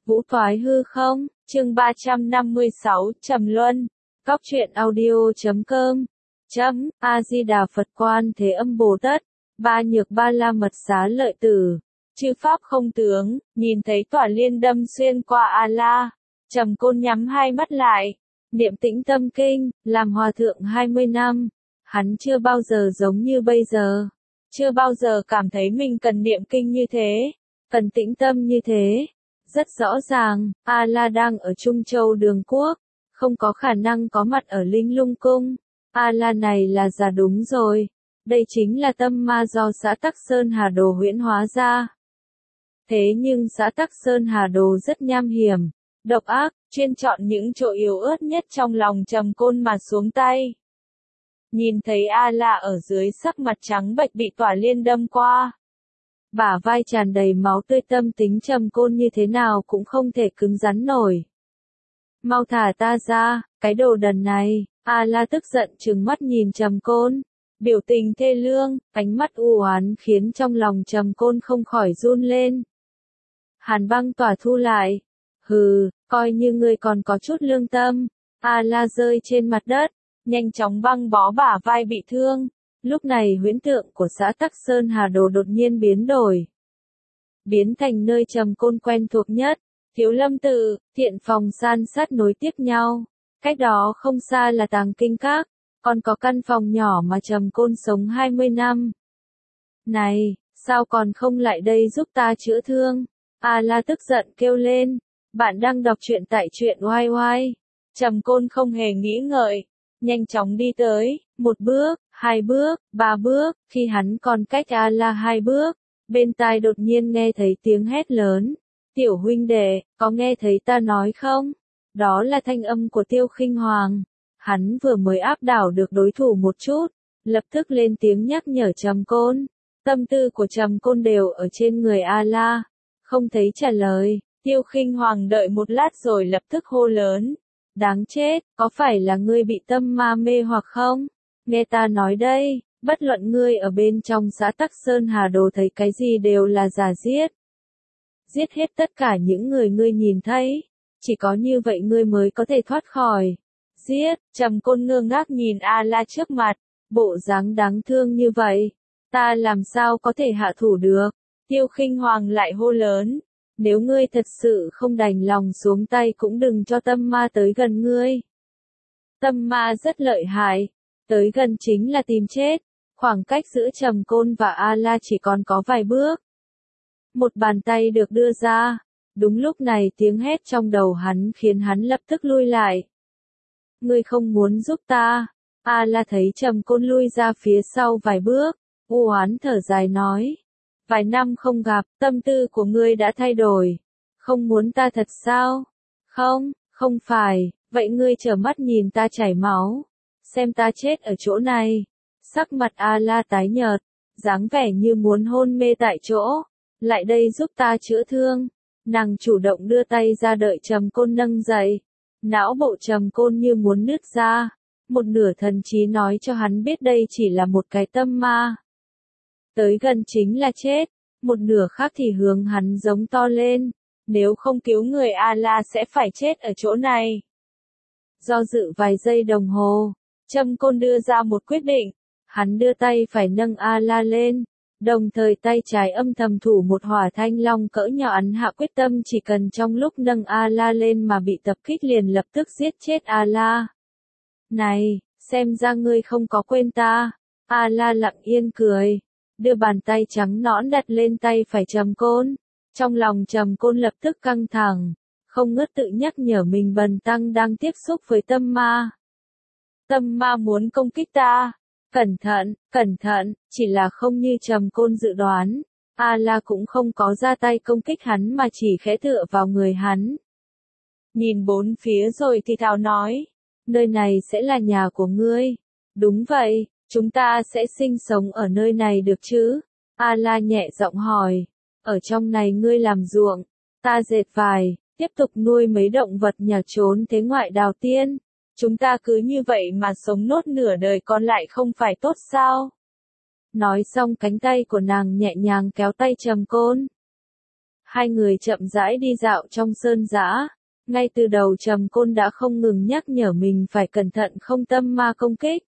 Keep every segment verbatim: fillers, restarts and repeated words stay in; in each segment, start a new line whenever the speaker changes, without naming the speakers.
Vũ Thoái Hư Không, chương ba trăm năm mươi sáu, Trầm Luân, Cóc truyện audio chấm com, chấm, A-di-đà Phật Quan Thế Âm Bồ Tát, Ba Nhược Ba La Mật Xá Lợi Tử, chư Pháp không tướng, nhìn thấy tỏa liên đâm xuyên qua A-la, Trầm Côn nhắm hai mắt lại, niệm tĩnh tâm kinh, làm hòa thượng hai mươi năm, hắn chưa bao giờ giống như bây giờ, chưa bao giờ cảm thấy mình cần niệm kinh như thế, cần tĩnh tâm như thế. Rất rõ ràng, A-la đang ở Trung Châu Đường Quốc, không có khả năng có mặt ở Linh Lung Cung. A-la này là giả đúng rồi, đây chính là tâm ma do xã Tắc Sơn Hà Đồ huyễn hóa ra. Thế nhưng xã Tắc Sơn Hà Đồ rất nham hiểm, độc ác, chuyên chọn những chỗ yếu ớt nhất trong lòng Trầm Côn mà xuống tay. Nhìn thấy A-la ở dưới sắc mặt trắng bệch bị tỏa liên đâm qua. Bả vai tràn đầy máu tươi, tâm tính Trầm Côn như thế nào cũng không thể cứng rắn nổi. Mau thả ta ra, cái đồ đần này, A-la tức giận trừng mắt nhìn Trầm Côn. Biểu tình thê lương, ánh mắt u oán khiến trong lòng Trầm Côn không khỏi run lên. Hàn băng tỏa thu lại. Hừ, coi như ngươi còn có chút lương tâm. A-la rơi trên mặt đất, nhanh chóng băng bó bả vai bị thương. Lúc này huyễn tượng của xã Tắc Sơn Hà Đồ đột nhiên biến đổi. Biến thành nơi Trầm Côn quen thuộc nhất, Thiếu Lâm Tự, thiện phòng san sát nối tiếp nhau. Cách đó không xa là Tàng Kinh Các, còn có căn phòng nhỏ mà Trầm Côn sống hai mươi năm. Này, sao còn không lại đây giúp ta chữa thương? A-la tức giận kêu lên. Bạn đang đọc truyện tại truyện oai oai. Trầm Côn không hề nghĩ ngợi, nhanh chóng đi tới, một bước, hai bước, ba bước, khi hắn còn cách A-la hai bước, bên tai đột nhiên nghe thấy tiếng hét lớn. Tiểu huynh đệ, có nghe thấy ta nói không? Đó là thanh âm của Tiêu Khinh Hoàng. Hắn vừa mới áp đảo được đối thủ một chút, lập tức lên tiếng nhắc nhở Trầm Côn. Tâm tư của Trầm Côn đều ở trên người A-la, không thấy trả lời. Tiêu Khinh Hoàng đợi một lát rồi lập tức hô lớn. Đáng chết, có phải là ngươi bị tâm ma mê hoặc không? Nghe ta nói đây, bất luận ngươi ở bên trong xã Tắc Sơn Hà Đồ thấy cái gì đều là giả giết. Giết hết tất cả những người ngươi nhìn thấy, chỉ có như vậy ngươi mới có thể thoát khỏi. Giết, Trầm Côn ngơ ngác nhìn A-la trước mặt, bộ dáng đáng thương như vậy, ta làm sao có thể hạ thủ được? Tiêu Khinh Hoàng lại hô lớn, nếu ngươi thật sự không đành lòng xuống tay cũng đừng cho tâm ma tới gần ngươi. Tâm ma rất lợi hại, tới gần chính là tìm chết, khoảng cách giữa Trầm Côn và A-la chỉ còn có vài bước. Một bàn tay được đưa ra, đúng lúc này tiếng hét trong đầu hắn khiến hắn lập tức lui lại. Ngươi không muốn giúp ta? A-la thấy Trầm Côn lui ra phía sau vài bước, u oán thở dài nói. Vài năm không gặp, tâm tư của ngươi đã thay đổi. Không muốn ta thật sao? Không, không phải, vậy ngươi trở mắt nhìn ta chảy máu. Xem ta chết ở chỗ này. Sắc mặt A-la tái nhợt, dáng vẻ như muốn hôn mê tại chỗ. Lại đây giúp ta chữa thương. Nàng chủ động đưa tay ra đợi Trầm Côn nâng dậy. Não bộ Trầm Côn như muốn nứt ra. Một nửa thần trí nói cho hắn biết đây chỉ là một cái tâm ma. Tới gần chính là chết. Một nửa khác thì hướng hắn giống to lên. Nếu không cứu người A-la sẽ phải chết ở chỗ này. Do dự vài giây đồng hồ, Trầm Côn đưa ra một quyết định. Hắn đưa tay phải nâng A-la lên. Đồng thời tay trái âm thầm thủ một hỏa thanh long cỡ nhỏ, ấn hạ quyết tâm chỉ cần trong lúc nâng A-la lên mà bị tập kích liền lập tức giết chết A-la. Này, xem ra ngươi không có quên ta. A-la lặng yên cười, đưa bàn tay trắng nõn đặt lên tay phải Trầm Côn. Trong lòng Trầm Côn lập tức căng thẳng, không ngớt tự nhắc nhở mình bần tăng đang tiếp xúc với tâm ma. Tâm ma muốn công kích ta. Cẩn thận, cẩn thận, chỉ là không như Trầm Côn dự đoán. A-la cũng không có ra tay công kích hắn mà chỉ khẽ tựa vào người hắn. Nhìn bốn phía rồi thì thào nói. Nơi này sẽ là nhà của ngươi. Đúng vậy, chúng ta sẽ sinh sống ở nơi này được chứ? A-la nhẹ giọng hỏi. Ở trong này ngươi làm ruộng, ta dệt vải, tiếp tục nuôi mấy động vật nhà trốn thế ngoại đào tiên. Chúng ta cứ như vậy mà sống nốt nửa đời còn lại không phải tốt sao? Nói xong cánh tay của nàng nhẹ nhàng kéo tay Trầm Côn. Hai người chậm rãi đi dạo trong sơn dã. Ngay từ đầu Trầm Côn đã không ngừng nhắc nhở mình phải cẩn thận không tâm ma công kích.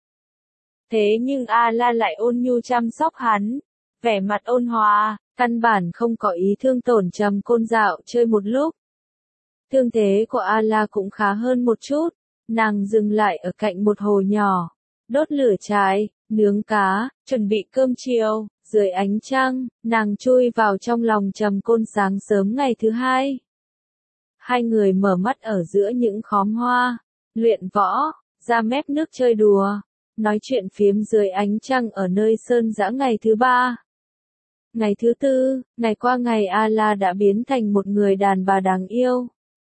Thế nhưng A-la lại ôn nhu chăm sóc hắn, vẻ mặt ôn hòa, căn bản không có ý thương tổn Trầm Côn. Dạo chơi một lúc, thương thế của A-la cũng khá hơn một chút, nàng dừng lại ở cạnh một hồ nhỏ, đốt lửa trái, nướng cá, chuẩn bị cơm chiều. Dưới ánh trăng, nàng chui vào trong lòng Trầm Côn. Sáng sớm ngày thứ hai, hai người mở mắt ở giữa những khóm hoa, luyện võ, ra mép nước chơi đùa, nói chuyện phiếm dưới ánh trăng ở nơi sơn dã. Ngày thứ ba, ngày thứ tư, ngày qua ngày A-la đã biến thành một người đàn bà đáng yêu.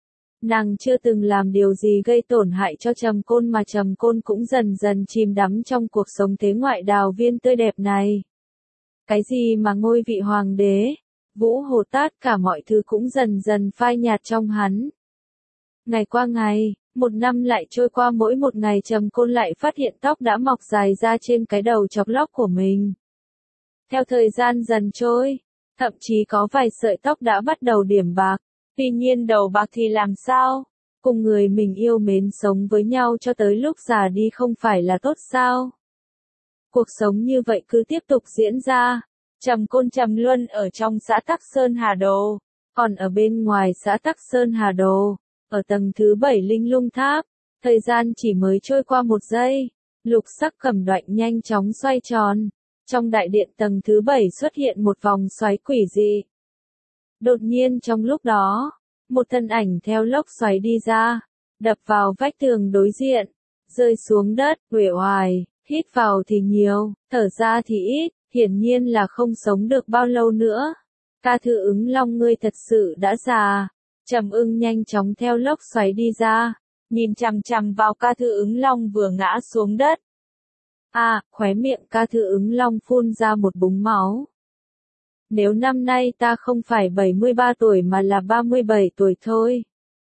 Nàng chưa từng làm điều gì gây tổn hại cho Trầm Côn mà Trầm Côn cũng dần dần chìm đắm trong cuộc sống thế ngoại đào viên tươi đẹp này. Cái gì mà ngôi vị hoàng đế, Vũ Hồ Tát, cả mọi thứ cũng dần dần phai nhạt trong hắn. Ngày qua ngày, một năm lại trôi qua, mỗi một ngày Trầm Côn lại phát hiện tóc đã mọc dài ra trên cái đầu chọc lóc của mình. Theo thời gian dần trôi, thậm chí có vài sợi tóc đã bắt đầu điểm bạc. Tuy nhiên đầu bạc thì làm sao? Cùng người mình yêu mến sống với nhau cho tới lúc già đi không phải là tốt sao? Cuộc sống như vậy cứ tiếp tục diễn ra. Trầm Côn trầm luân ở trong xã Tắc Sơn Hà Đồ, còn ở bên ngoài xã Tắc Sơn Hà Đồ, ở tầng thứ bảy Linh Lung Tháp, thời gian chỉ mới trôi qua một giây, lục sắc cẩm đoạnh nhanh chóng xoay tròn. Trong đại điện tầng thứ bảy xuất hiện một vòng xoáy quỷ dị. Đột nhiên trong lúc đó, một thân ảnh theo lốc xoáy đi ra, đập vào vách tường đối diện, rơi xuống đất, uể oải, hít vào thì nhiều, thở ra thì ít, hiển nhiên là không sống được bao lâu nữa. Ca Thư Ứng Long, ngươi thật sự đã già. Trầm Ưng nhanh chóng theo lốc xoáy đi ra, nhìn chằm chằm vào Ca Thư Ứng Long vừa ngã xuống đất. À, khóe miệng Ca Thư Ứng Long phun ra một búng máu. Nếu năm nay ta không phải bảy mươi ba tuổi mà là ba mươi bảy tuổi thôi.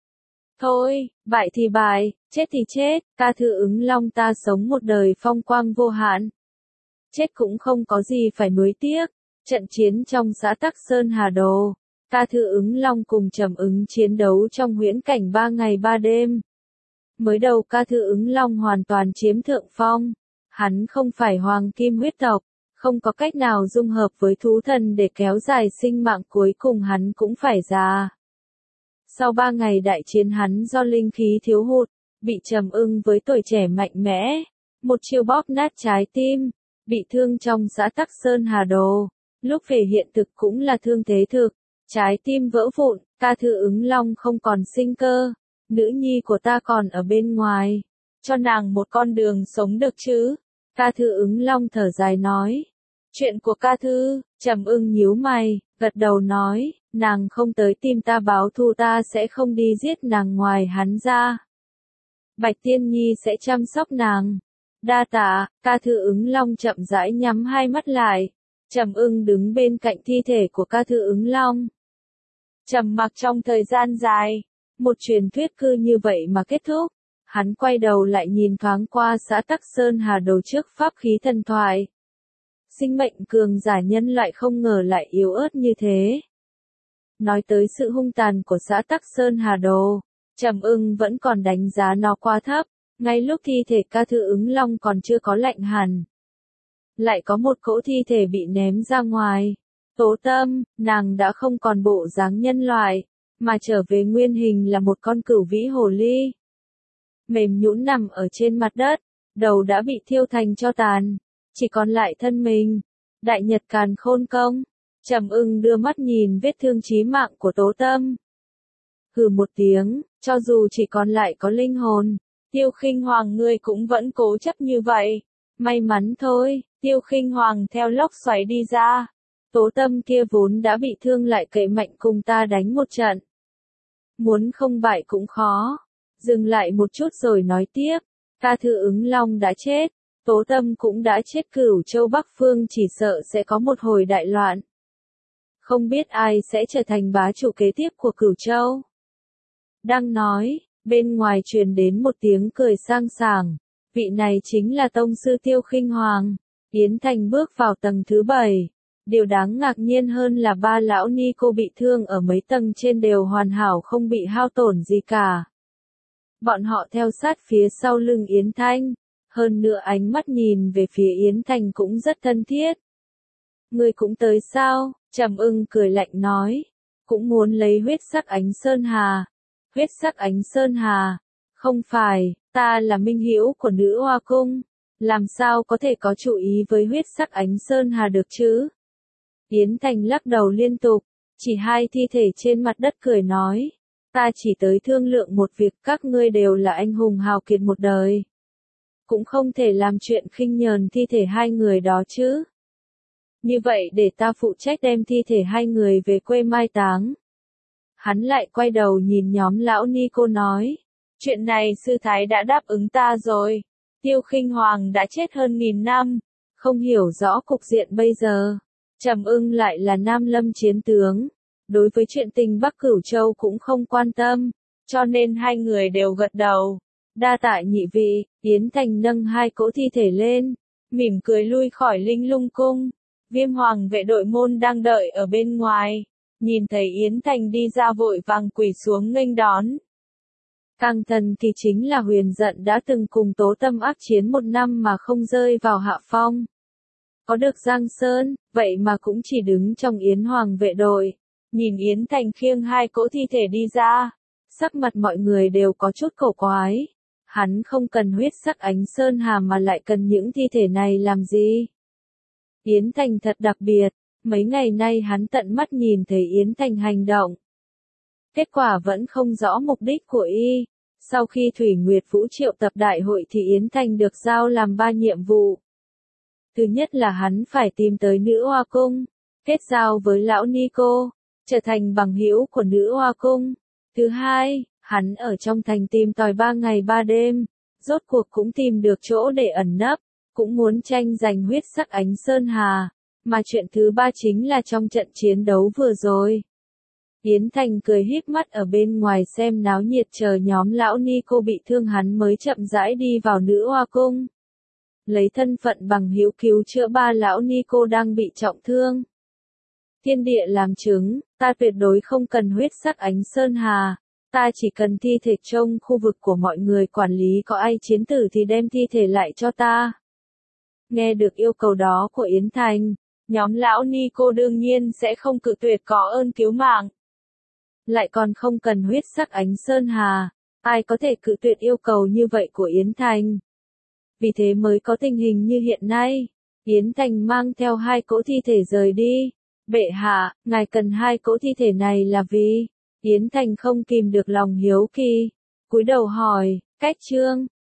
Thôi, bại thì bại, chết thì chết, Ca Thư Ứng Long, ta sống một đời phong quang vô hạn. Chết cũng không có gì phải nuối tiếc. Trận chiến trong xã Tắc Sơn Hà Đồ, Ca Thư Ứng Long cùng Trầm Ứng chiến đấu trong huyễn cảnh ba ngày ba đêm. Mới đầu Ca Thư Ứng Long hoàn toàn chiếm thượng phong. Hắn không phải hoàng kim huyết tộc, không có cách nào dung hợp với thú thần để kéo dài sinh mạng, cuối cùng hắn cũng phải già. Sau ba ngày đại chiến, hắn do linh khí thiếu hụt, bị Trầm Ưng với tuổi trẻ mạnh mẽ, một chiêu bóp nát trái tim, bị thương trong xã Tắc Sơn Hà Đồ. Lúc về hiện thực cũng là thương thế thực, trái tim vỡ vụn, Ca Thư Ứng Long không còn sinh cơ. Nữ nhi của ta còn ở bên ngoài, cho nàng một con đường sống được chứ? Ca Thư Ứng Long thở dài nói. Chuyện của Ca Thư, Trầm Ưng nhíu mày, gật đầu nói, nàng không tới tìm ta báo thù, ta sẽ không đi giết nàng, ngoài hắn ra. Bạch Tiên Nhi sẽ chăm sóc nàng. Đa tạ. Ca Thư Ứng Long chậm rãi nhắm hai mắt lại. Trầm Ưng đứng bên cạnh thi thể của Ca Thư Ứng Long. Trầm mặc trong thời gian dài, một truyền thuyết cứ như vậy mà kết thúc. Hắn quay đầu lại nhìn thoáng qua xã Tắc Sơn Hà Đồ trước pháp khí thần thoại. Sinh mệnh cường giả nhân loại không ngờ lại yếu ớt như thế. Nói tới sự hung tàn của xã Tắc Sơn Hà Đồ, Trầm Ưng vẫn còn đánh giá nó quá thấp. Ngay lúc thi thể Ca Thư Ứng Long còn chưa có lạnh hẳn, lại có một cỗ thi thể bị ném ra ngoài. Tố Tâm, nàng đã không còn bộ dáng nhân loại, mà trở về nguyên hình là một con cửu vĩ hồ ly. Mềm nhũn nằm ở trên mặt đất, đầu đã bị thiêu thành tro tàn, chỉ còn lại thân mình. Đại Nhật Càn Khôn Công. Trầm Ưng đưa mắt nhìn vết thương chí mạng của Tố Tâm. Hừ một tiếng, cho dù chỉ còn lại có linh hồn, Tiêu Khinh Hoàng ngươi cũng vẫn cố chấp như vậy. May mắn thôi, Tiêu Khinh Hoàng theo lốc xoáy đi ra. Tố Tâm kia vốn đã bị thương lại cậy mạnh cùng ta đánh một trận. Muốn không bại cũng khó. Dừng lại một chút rồi nói tiếp. Ca Thư Ứng Long đã chết, Tố Tâm cũng đã chết, Cửu Châu Bắc Phương chỉ sợ sẽ có một hồi đại loạn. Không biết ai sẽ trở thành bá chủ kế tiếp của Cửu Châu. Đang nói, bên ngoài truyền đến một tiếng cười sang sảng. Vị này chính là tông sư Tiêu Khinh Hoàng. Yến Thành bước vào tầng thứ bảy. Điều đáng ngạc nhiên hơn là ba lão ni cô bị thương ở mấy tầng trên đều hoàn hảo không bị hao tổn gì cả. Bọn họ theo sát phía sau lưng Yến Thanh, hơn nữa ánh mắt nhìn về phía Yến Thanh cũng rất thân thiết. Ngươi cũng tới sao? Trầm Ưng cười lạnh nói, cũng muốn lấy huyết sắc ánh sơn hà. Huyết sắc ánh sơn hà? Không phải, ta là minh hữu của nữ hoa cung, làm sao có thể có chủ ý với huyết sắc ánh sơn hà được chứ? Yến Thanh lắc đầu liên tục, chỉ hai thi thể trên mặt đất cười nói, ta chỉ tới thương lượng một việc, các ngươi đều là anh hùng hào kiệt một đời. Cũng không thể làm chuyện khinh nhờn thi thể hai người đó chứ. Như vậy để ta phụ trách đem thi thể hai người về quê mai táng. Hắn lại quay đầu nhìn nhóm lão ni cô nói, chuyện này sư thái đã đáp ứng ta rồi. Tiêu Khinh Hoàng đã chết hơn nghìn năm, không hiểu rõ cục diện bây giờ. Trầm Ưng lại là Nam Lâm chiến tướng, đối với chuyện tình Bắc Cửu Châu cũng không quan tâm, cho nên hai người đều gật đầu. Đa tạ nhị vị. Yến Thanh nâng hai cỗ thi thể lên, mỉm cười lui khỏi Linh Lung cung. Viêm Hoàng vệ đội môn đang đợi ở bên ngoài, nhìn thấy Yến Thanh đi ra vội vàng quỳ xuống nghênh đón. Càng thần kỳ chính là Huyền Dận đã từng cùng Tố Tâm ác chiến một năm mà không rơi vào hạ phong. Có được Giang Sơn, vậy mà cũng chỉ đứng trong Yến Hoàng vệ đội. Nhìn Yến Thanh khiêng hai cỗ thi thể đi ra, sắc mặt mọi người đều có chút cổ quái. Hắn không cần huyết sắc ánh sơn hà mà lại cần những thi thể này làm gì? Yến Thanh thật đặc biệt, mấy ngày nay hắn tận mắt nhìn thấy Yến Thanh hành động. Kết quả vẫn không rõ mục đích của y. Sau khi Thủy Nguyệt Vũ triệu tập đại hội thì Yến Thanh được giao làm ba nhiệm vụ. Thứ nhất là hắn phải tìm tới nữ hoa cung, kết giao với lão ni cô, trở thành bằng hữu của nữ hoa cung. Thứ hai, hắn ở trong thành tìm tòi ba ngày ba đêm, rốt cuộc cũng tìm được chỗ để ẩn nấp, cũng muốn tranh giành huyết sắc ánh sơn hà. Mà chuyện thứ ba chính là trong trận chiến đấu vừa rồi. Yến Thanh cười híp mắt ở bên ngoài xem náo nhiệt chờ nhóm lão ni cô bị thương hắn mới chậm rãi đi vào nữ hoa cung. Lấy thân phận bằng hữu cứu chữa ba lão ni cô đang bị trọng thương. Thiên địa làm chứng, ta tuyệt đối không cần huyết sắc ánh sơn hà, ta chỉ cần thi thể trong khu vực của mọi người quản lý, có ai chiến tử thì đem thi thể lại cho ta. Nghe được yêu cầu đó của Yến Thanh, nhóm lão ni cô đương nhiên sẽ không cự tuyệt, có ơn cứu mạng. Lại còn không cần huyết sắc ánh sơn hà, ai có thể cự tuyệt yêu cầu như vậy của Yến Thanh. Vì thế mới có tình hình như hiện nay. Yến Thanh mang theo hai cỗ thi thể rời đi. Bệ hạ, ngài cần hai cỗ thi thể này là vì? Yến Thanh không kìm được lòng hiếu kỳ, cúi đầu hỏi, cách chương.